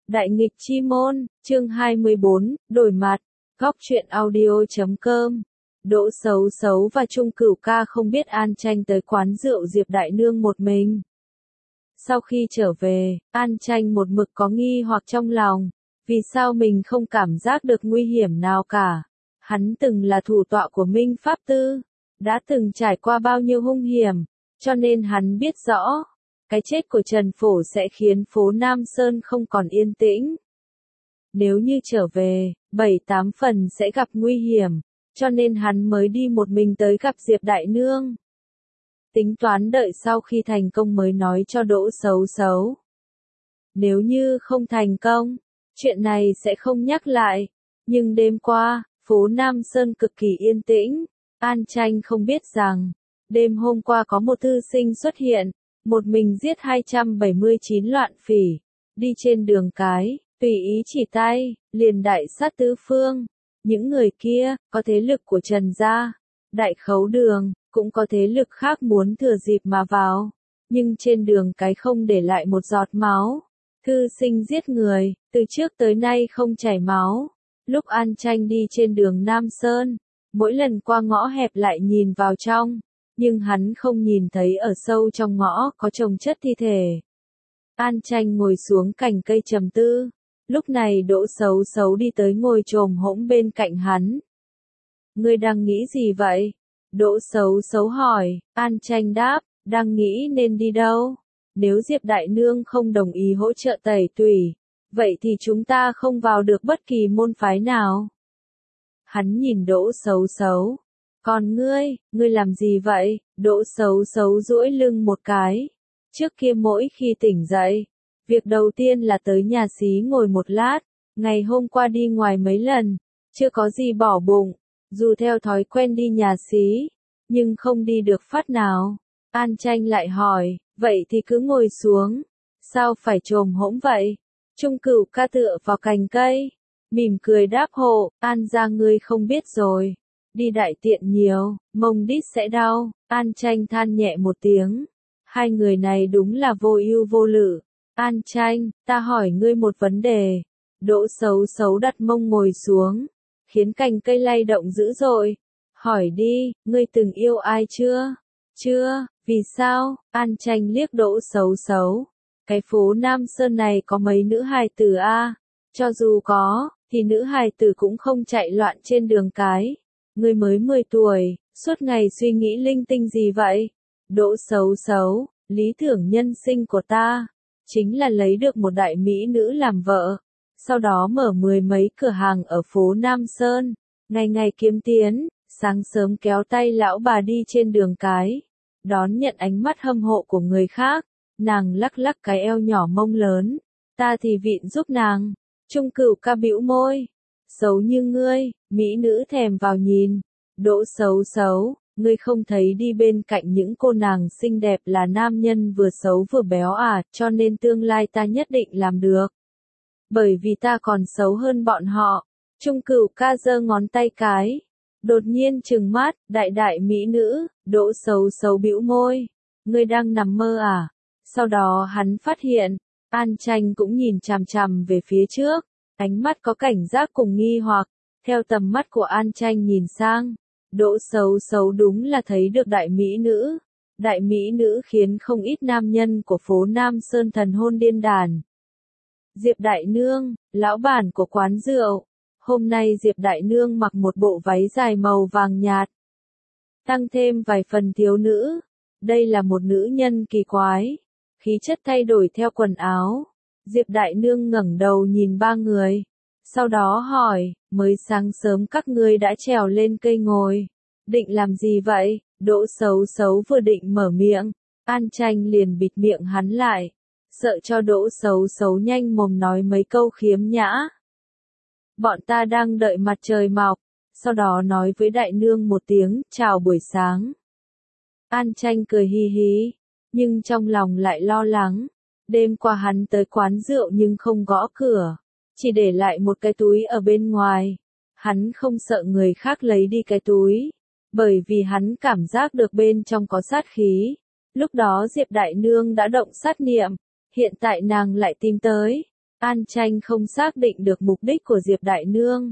Đại nghịch chi môn, chương 24, đổi mặt, góc truyện audio.com. Đỗ Sấu Sấu và Trung Cửu Ca không biết An Tranh tới quán rượu Diệp Đại Nương một mình. Sau khi trở về, An Tranh một mực có nghi hoặc trong lòng, vì sao mình không cảm giác được nguy hiểm nào cả. Hắn từng là thủ tọa của Minh Pháp Tư, đã từng trải qua bao nhiêu hung hiểm, cho nên hắn biết rõ, cái chết của Trần Phổ sẽ khiến phố Nam Sơn không còn yên tĩnh. Nếu như trở về, 7-8 phần sẽ gặp nguy hiểm, cho nên hắn mới đi một mình tới gặp Diệp Đại Nương. Tính toán đợi sau khi thành công mới nói cho Đỗ Sấu Sấu. Nếu như không thành công, chuyện này sẽ không nhắc lại. Nhưng đêm qua, phố Nam Sơn cực kỳ yên tĩnh. An Tranh không biết rằng, đêm hôm qua có một thư sinh xuất hiện, một mình giết 279 loạn phỉ, đi trên đường cái, tùy ý chỉ tay, liền đại sát tứ phương. Những người kia, có thế lực của Trần gia, Đại Khấu Đường, cũng có thế lực khác muốn thừa dịp mà vào. Nhưng trên đường cái không để lại một giọt máu. Thư sinh giết người, từ trước tới nay không chảy máu. Lúc An Tranh đi trên đường Nam Sơn, mỗi lần qua ngõ hẹp lại nhìn vào trong, nhưng hắn không nhìn thấy ở sâu trong ngõ có chồng chất thi thể. An Tranh ngồi xuống cành cây trầm tư. Lúc này Đỗ Sấu Sấu đi tới ngồi chồm hỗn bên cạnh hắn. Ngươi đang nghĩ gì vậy? Đỗ Sấu Sấu hỏi. An Tranh đáp, đang nghĩ nên đi đâu? Nếu Diệp Đại Nương không đồng ý hỗ trợ tẩy tủy, vậy thì chúng ta không vào được bất kỳ môn phái nào. Hắn nhìn Đỗ Sấu Sấu. Còn ngươi làm gì vậy? Đỗ Sấu Sấu duỗi lưng một cái. Trước kia mỗi khi tỉnh dậy, việc đầu tiên là tới nhà xí ngồi một lát. Ngày hôm qua đi ngoài mấy lần, chưa có gì bỏ bụng, dù theo thói quen đi nhà xí, nhưng không đi được phát nào. An Tranh lại hỏi, vậy thì cứ ngồi xuống, sao phải chồm hỗn vậy? Trung Cửu Ca tựa vào cành cây, mỉm cười đáp hộ, An gia ngươi không biết rồi, đi đại tiện nhiều, mông đít sẽ đau. An Tranh than nhẹ một tiếng, hai người này đúng là vô ưu vô lự. An Tranh, ta hỏi ngươi một vấn đề. Đỗ Sấu Sấu đặt mông ngồi xuống, khiến cành cây lay động dữ dội. Hỏi đi, ngươi từng yêu ai chưa? Chưa, vì sao? An Tranh liếc Đỗ Sấu Sấu. Cái phố Nam Sơn này có mấy nữ hài tử a? Cho dù có, thì nữ hài tử cũng không chạy loạn trên đường cái. Ngươi mới 10 tuổi, suốt ngày suy nghĩ linh tinh gì vậy? Đỗ Sấu Sấu, lý tưởng nhân sinh của ta chính là lấy được một đại mỹ nữ làm vợ, sau đó mở 10 mấy cửa hàng ở phố Nam Sơn, ngày ngày kiếm tiền, sáng sớm kéo tay lão bà đi trên đường cái, đón nhận ánh mắt hâm mộ của người khác. Nàng lắc lắc cái eo nhỏ mông lớn, ta thì vịn giúp nàng. Trung Cửu Ca bĩu môi, xấu như ngươi, mỹ nữ thèm vào nhìn. Đỗ Sấu Sấu, ngươi không thấy đi bên cạnh những cô nàng xinh đẹp là nam nhân vừa xấu vừa béo à, cho nên tương lai ta nhất định làm được. Bởi vì ta còn xấu hơn bọn họ. Trung Cửu Ca giơ ngón tay cái, đột nhiên trừng mắt, đại đại mỹ nữ. Đỗ Sấu Sấu bĩu môi, ngươi đang nằm mơ à? Sau đó hắn phát hiện, An Tranh cũng nhìn chằm chằm về phía trước, ánh mắt có cảnh giác cùng nghi hoặc. Theo tầm mắt của An Tranh nhìn sang, Đỗ Sấu Sấu đúng là thấy được đại mỹ nữ. Đại mỹ nữ khiến không ít nam nhân của phố Nam Sơn thần hôn điên đảo. Diệp Đại Nương, lão bản của quán rượu. Hôm nay Diệp Đại Nương mặc một bộ váy dài màu vàng nhạt, tăng thêm vài phần thiếu nữ. Đây là một nữ nhân kỳ quái, khí chất thay đổi theo quần áo. Diệp Đại Nương ngẩng đầu nhìn ba người, sau đó hỏi, mới sáng sớm các ngươi đã trèo lên cây ngồi, định làm gì vậy? Đỗ Sấu Sấu vừa định mở miệng, An Tranh liền bịt miệng hắn lại, sợ cho Đỗ Sấu Sấu nhanh mồm nói mấy câu khiếm nhã. Bọn ta đang đợi mặt trời mọc, sau đó nói với Đại Nương một tiếng, chào buổi sáng. An Tranh cười hi hí, nhưng trong lòng lại lo lắng. Đêm qua hắn tới quán rượu nhưng không gõ cửa, chỉ để lại một cái túi ở bên ngoài. Hắn không sợ người khác lấy đi cái túi, bởi vì hắn cảm giác được bên trong có sát khí. Lúc đó Diệp Đại Nương đã động sát niệm, hiện tại nàng lại tìm tới. An Tranh không xác định được mục đích của Diệp Đại Nương.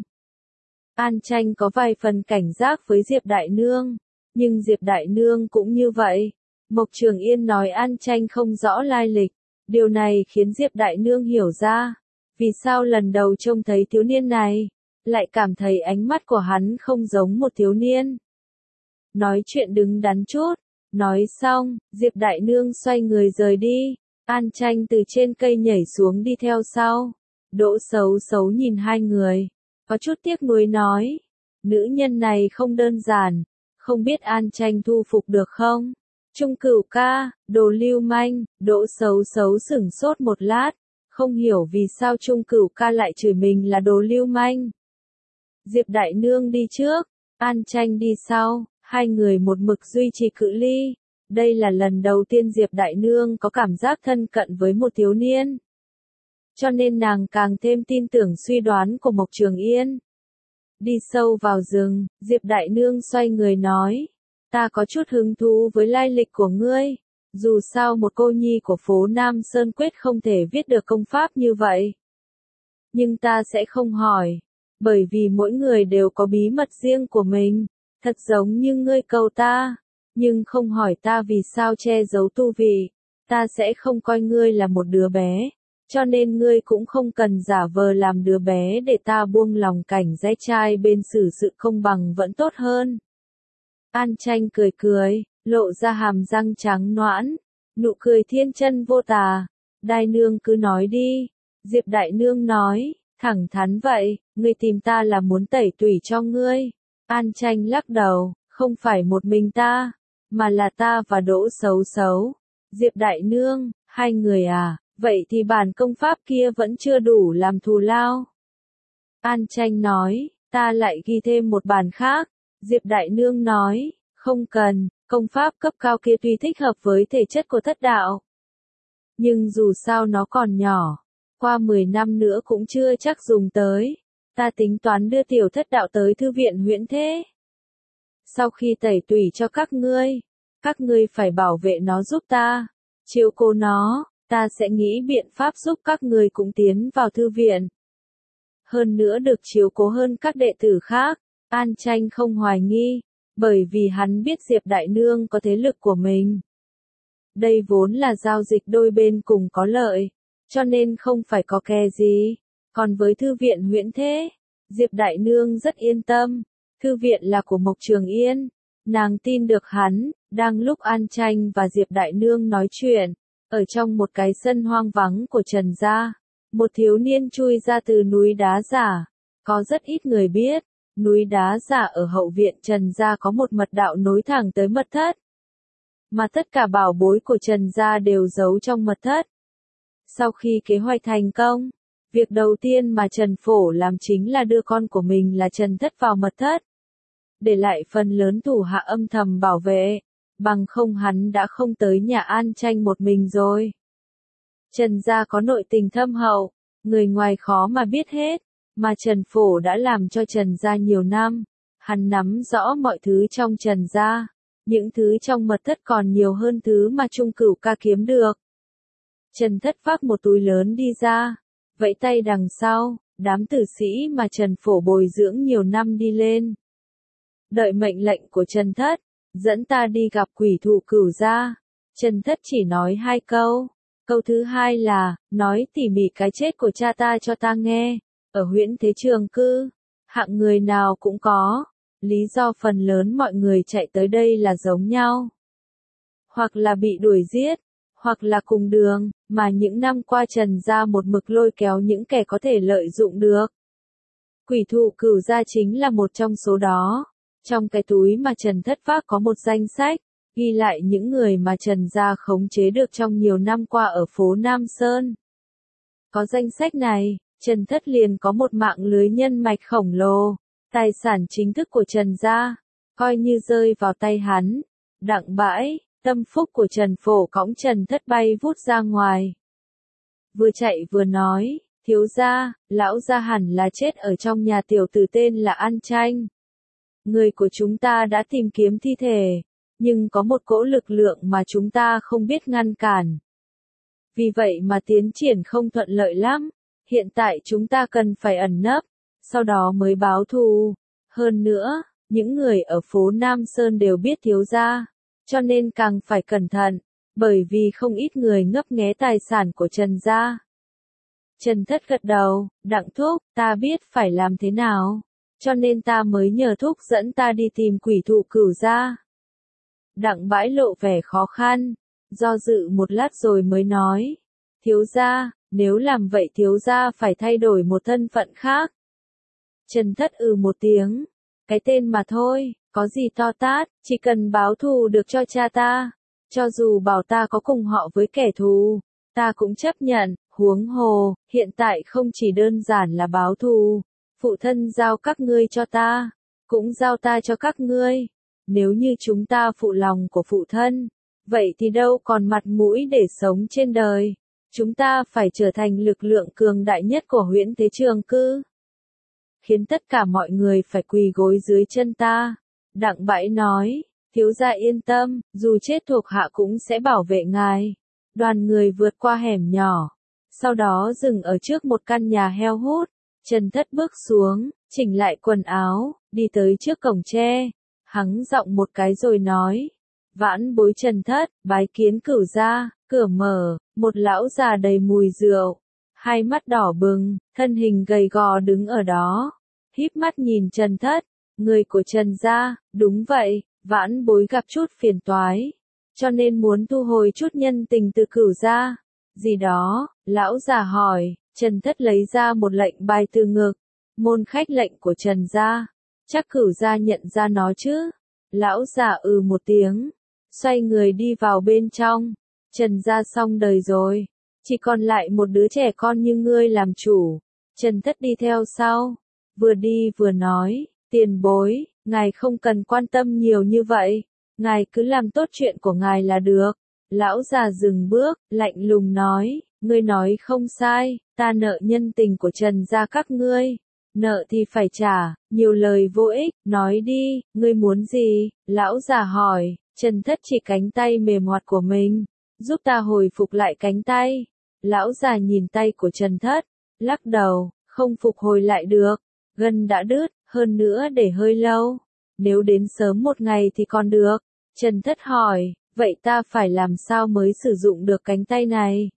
An Tranh có vài phần cảnh giác với Diệp Đại Nương, nhưng Diệp Đại Nương cũng như vậy. Mộc Trường Yên nói An Tranh không rõ lai lịch, điều này khiến Diệp Đại Nương hiểu ra, vì sao lần đầu trông thấy thiếu niên này, lại cảm thấy ánh mắt của hắn không giống một thiếu niên. Nói chuyện đứng đắn chút, nói xong, Diệp Đại Nương xoay người rời đi, An Tranh từ trên cây nhảy xuống đi theo sau. Đỗ Sấu Sấu nhìn hai người, có chút tiếc nuối nói, nữ nhân này không đơn giản, không biết An Tranh thu phục được không? Trung Cửu ca, đồ lưu manh. Đỗ Sấu Sấu sửng sốt một lát, không hiểu vì sao Trung Cửu ca lại chửi mình là đồ lưu manh. Diệp Đại Nương đi trước, An Tranh đi sau, hai người một mực duy trì cự ly. Đây là lần đầu tiên Diệp Đại Nương có cảm giác thân cận với một thiếu niên. Cho nên nàng càng thêm tin tưởng suy đoán của Mộc Trường Yên. Đi sâu vào rừng, Diệp Đại Nương xoay người nói, ta có chút hứng thú với lai lịch của ngươi. Dù sao một cô nhi của phố Nam Sơn quyết không thể viết được công pháp như vậy. Nhưng ta sẽ không hỏi, bởi vì mỗi người đều có bí mật riêng của mình, thật giống như ngươi cầu ta, nhưng không hỏi ta vì sao che giấu tu vị, ta sẽ không coi ngươi là một đứa bé, cho nên ngươi cũng không cần giả vờ làm đứa bé để ta buông lòng cảnh rẽ trai bên xử sự công bằng vẫn tốt hơn. An Tranh cười cười, lộ ra hàm răng trắng nõn, nụ cười thiên chân vô tà. Đại Nương cứ nói đi. Diệp Đại Nương nói, thẳng thắn vậy, ngươi tìm ta là muốn tẩy tủy cho ngươi. An Tranh lắc đầu, không phải một mình ta, mà là ta và Đỗ Sấu Sấu. Diệp Đại Nương, hai người à, vậy thì bản công pháp kia vẫn chưa đủ làm thù lao. An Tranh nói, ta lại ghi thêm một bản khác. Diệp Đại Nương nói, không cần, công pháp cấp cao kia tuy thích hợp với thể chất của thất đạo. Nhưng dù sao nó còn nhỏ, qua 10 năm nữa cũng chưa chắc dùng tới. Ta tính toán đưa tiểu thất đạo tới thư viện Huyễn Thế. Sau khi tẩy tủy cho các ngươi phải bảo vệ nó giúp ta, chiếu cố nó, ta sẽ nghĩ biện pháp giúp các ngươi cũng tiến vào thư viện. Hơn nữa được chiếu cố hơn các đệ tử khác. An Tranh không hoài nghi, bởi vì hắn biết Diệp Đại Nương có thế lực của mình. Đây vốn là giao dịch đôi bên cùng có lợi, cho nên không phải có kè gì. Còn với thư viện Huyễn Thế, Diệp Đại Nương rất yên tâm, thư viện là của Mộc Trường Yên, nàng tin được hắn. Đang lúc An Tranh và Diệp Đại Nương nói chuyện, ở trong một cái sân hoang vắng của Trần gia, một thiếu niên chui ra từ núi đá giả. Có rất ít người biết, núi đá giả ở hậu viện Trần gia có một mật đạo nối thẳng tới mật thất. Mà tất cả bảo bối của Trần gia đều giấu trong mật thất. Sau khi kế hoạch thành công, việc đầu tiên mà Trần Phổ làm chính là đưa con của mình là Trần Thất vào mật thất. Để lại phần lớn thủ hạ âm thầm bảo vệ, bằng không hắn đã không tới nhà An Tranh một mình rồi. Trần gia có nội tình thâm hậu, người ngoài khó mà biết hết. Mà Trần Phổ đã làm cho Trần gia nhiều năm, hắn nắm rõ mọi thứ trong Trần gia, những thứ trong mật thất còn nhiều hơn thứ mà Trung Cửu ca kiếm được. Trần Thất vác một túi lớn đi ra, vẫy tay đằng sau, đám tử sĩ mà Trần Phổ bồi dưỡng nhiều năm đi lên. Đợi mệnh lệnh của Trần Thất, dẫn ta đi gặp quỷ thụ Cửu gia. Trần Thất chỉ nói 2 câu, câu thứ hai là, nói tỉ mỉ cái chết của cha ta cho ta nghe. Ở Huyễn Thế Trường Cư, hạng người nào cũng có, lý do phần lớn mọi người chạy tới đây là giống nhau. Hoặc là bị đuổi giết, hoặc là cùng đường, mà những năm qua Trần gia một mực lôi kéo những kẻ có thể lợi dụng được. Quỷ thụ Cửu gia chính là một trong số đó. Trong cái túi mà Trần Thất vác có một danh sách, ghi lại những người mà Trần gia khống chế được trong nhiều năm qua ở phố Nam Sơn. Có danh sách này, Trần Thất liền có một mạng lưới nhân mạch khổng lồ, tài sản chính thức của Trần gia, coi như rơi vào tay hắn. Đặng bãi, tâm phúc của Trần Phổ cõng Trần Thất bay vút ra ngoài. Vừa chạy vừa nói, thiếu gia, lão gia hẳn là chết ở trong nhà tiểu tử tên là An Tranh. Người của chúng ta đã tìm kiếm thi thể, nhưng có một cỗ lực lượng mà chúng ta không biết ngăn cản. Vì vậy mà tiến triển không thuận lợi lắm. Hiện tại chúng ta cần phải ẩn nấp, sau đó mới báo thù. Hơn nữa, những người ở phố Nam Sơn đều biết thiếu gia, cho nên càng phải cẩn thận, bởi vì không ít người ngấp nghé tài sản của Trần gia. Trần Thất gật đầu, Đặng thúc, ta biết phải làm thế nào, cho nên ta mới nhờ thúc dẫn ta đi tìm quỷ thụ Cửu gia. Đặng Bãi lộ vẻ khó khăn, do dự một lát rồi mới nói, thiếu gia, nếu làm vậy thiếu gia phải thay đổi một thân phận khác. Trần Thất một tiếng, cái tên mà thôi, có gì to tát, chỉ cần báo thù được cho cha ta, cho dù bảo ta có cùng họ với kẻ thù, ta cũng chấp nhận, huống hồ, hiện tại không chỉ đơn giản là báo thù, phụ thân giao các ngươi cho ta, cũng giao ta cho các ngươi, nếu như chúng ta phụ lòng của phụ thân, vậy thì đâu còn mặt mũi để sống trên đời, chúng ta phải trở thành lực lượng cường đại nhất của Huyễn Thế Trường Cư. Khiến tất cả mọi người phải quỳ gối dưới chân ta. Đặng Bãi nói, thiếu gia yên tâm, dù chết thuộc hạ cũng sẽ bảo vệ ngài. Đoàn người vượt qua hẻm nhỏ, sau đó dừng ở trước một căn nhà heo hút. Trần Thất bước xuống, chỉnh lại quần áo, đi tới trước cổng tre, hắng giọng một cái rồi nói, vãn bối Trần Thất, bái kiến Cửu gia. Cửa mở, một lão già đầy mùi rượu, hai mắt đỏ bừng, thân hình gầy gò đứng ở đó, híp mắt nhìn Trần Thất, người của Trần gia, đúng vậy, vãn bối gặp chút phiền toái, cho nên muốn thu hồi chút nhân tình từ Cửu gia. Gì đó, lão già hỏi, Trần Thất lấy ra một lệnh bài từ ngực, môn khách lệnh của Trần gia, chắc Cửu gia nhận ra nó chứ? Lão già một tiếng, xoay người đi vào bên trong. Trần gia xong đời rồi, chỉ còn lại một đứa trẻ con như ngươi làm chủ. Trần Thất đi theo sau, vừa đi vừa nói, tiền bối, ngài không cần quan tâm nhiều như vậy, ngài cứ làm tốt chuyện của ngài là được. Lão già dừng bước, lạnh lùng nói, ngươi nói không sai, ta nợ nhân tình của Trần gia các ngươi, nợ thì phải trả, nhiều lời vô ích, nói đi, ngươi muốn gì? Lão già hỏi. Trần Thất chỉ cánh tay mềm hoạt của mình, giúp ta hồi phục lại cánh tay. Lão già nhìn tay của Trần Thất, lắc đầu, không phục hồi lại được, gân đã đứt, hơn nữa để hơi lâu, nếu đến sớm một ngày thì còn được. Trần Thất hỏi, vậy ta phải làm sao mới sử dụng được cánh tay này?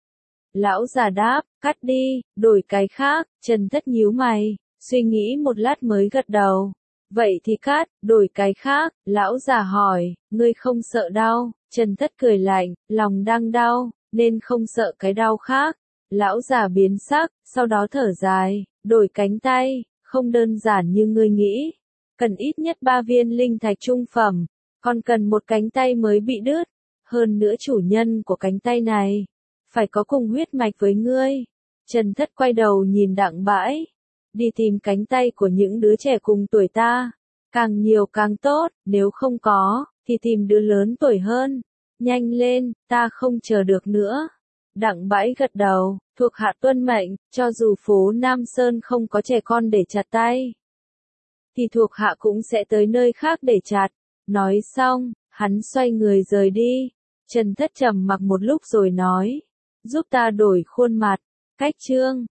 Lão già đáp, cắt đi, đổi cái khác. Trần Thất nhíu mày, suy nghĩ một lát mới gật đầu. Vậy thì cắt, đổi cái khác. Lão già hỏi, ngươi không sợ đau? Trần Thất cười lạnh, lòng đang đau, nên không sợ cái đau khác. Lão già biến sắc, sau đó thở dài, đổi cánh tay, không đơn giản như ngươi nghĩ. Cần ít nhất 3 viên linh thạch trung phẩm, còn cần một cánh tay mới bị đứt. Hơn nữa chủ nhân của cánh tay này, phải có cùng huyết mạch với ngươi. Trần Thất quay đầu nhìn Đặng Bãi, đi tìm cánh tay của những đứa trẻ cùng tuổi ta. Càng nhiều càng tốt, nếu không có, thì tìm đứa lớn tuổi hơn. Nhanh lên, ta không chờ được nữa. Đặng Bãi gật đầu, thuộc hạ tuân mệnh, cho dù phố Nam Sơn không có trẻ con để chặt tay, thì thuộc hạ cũng sẽ tới nơi khác để chặt. Nói xong, hắn xoay người rời đi. Trần Thất trầm mặc một lúc rồi nói, giúp ta đổi khuôn mặt. Cách chương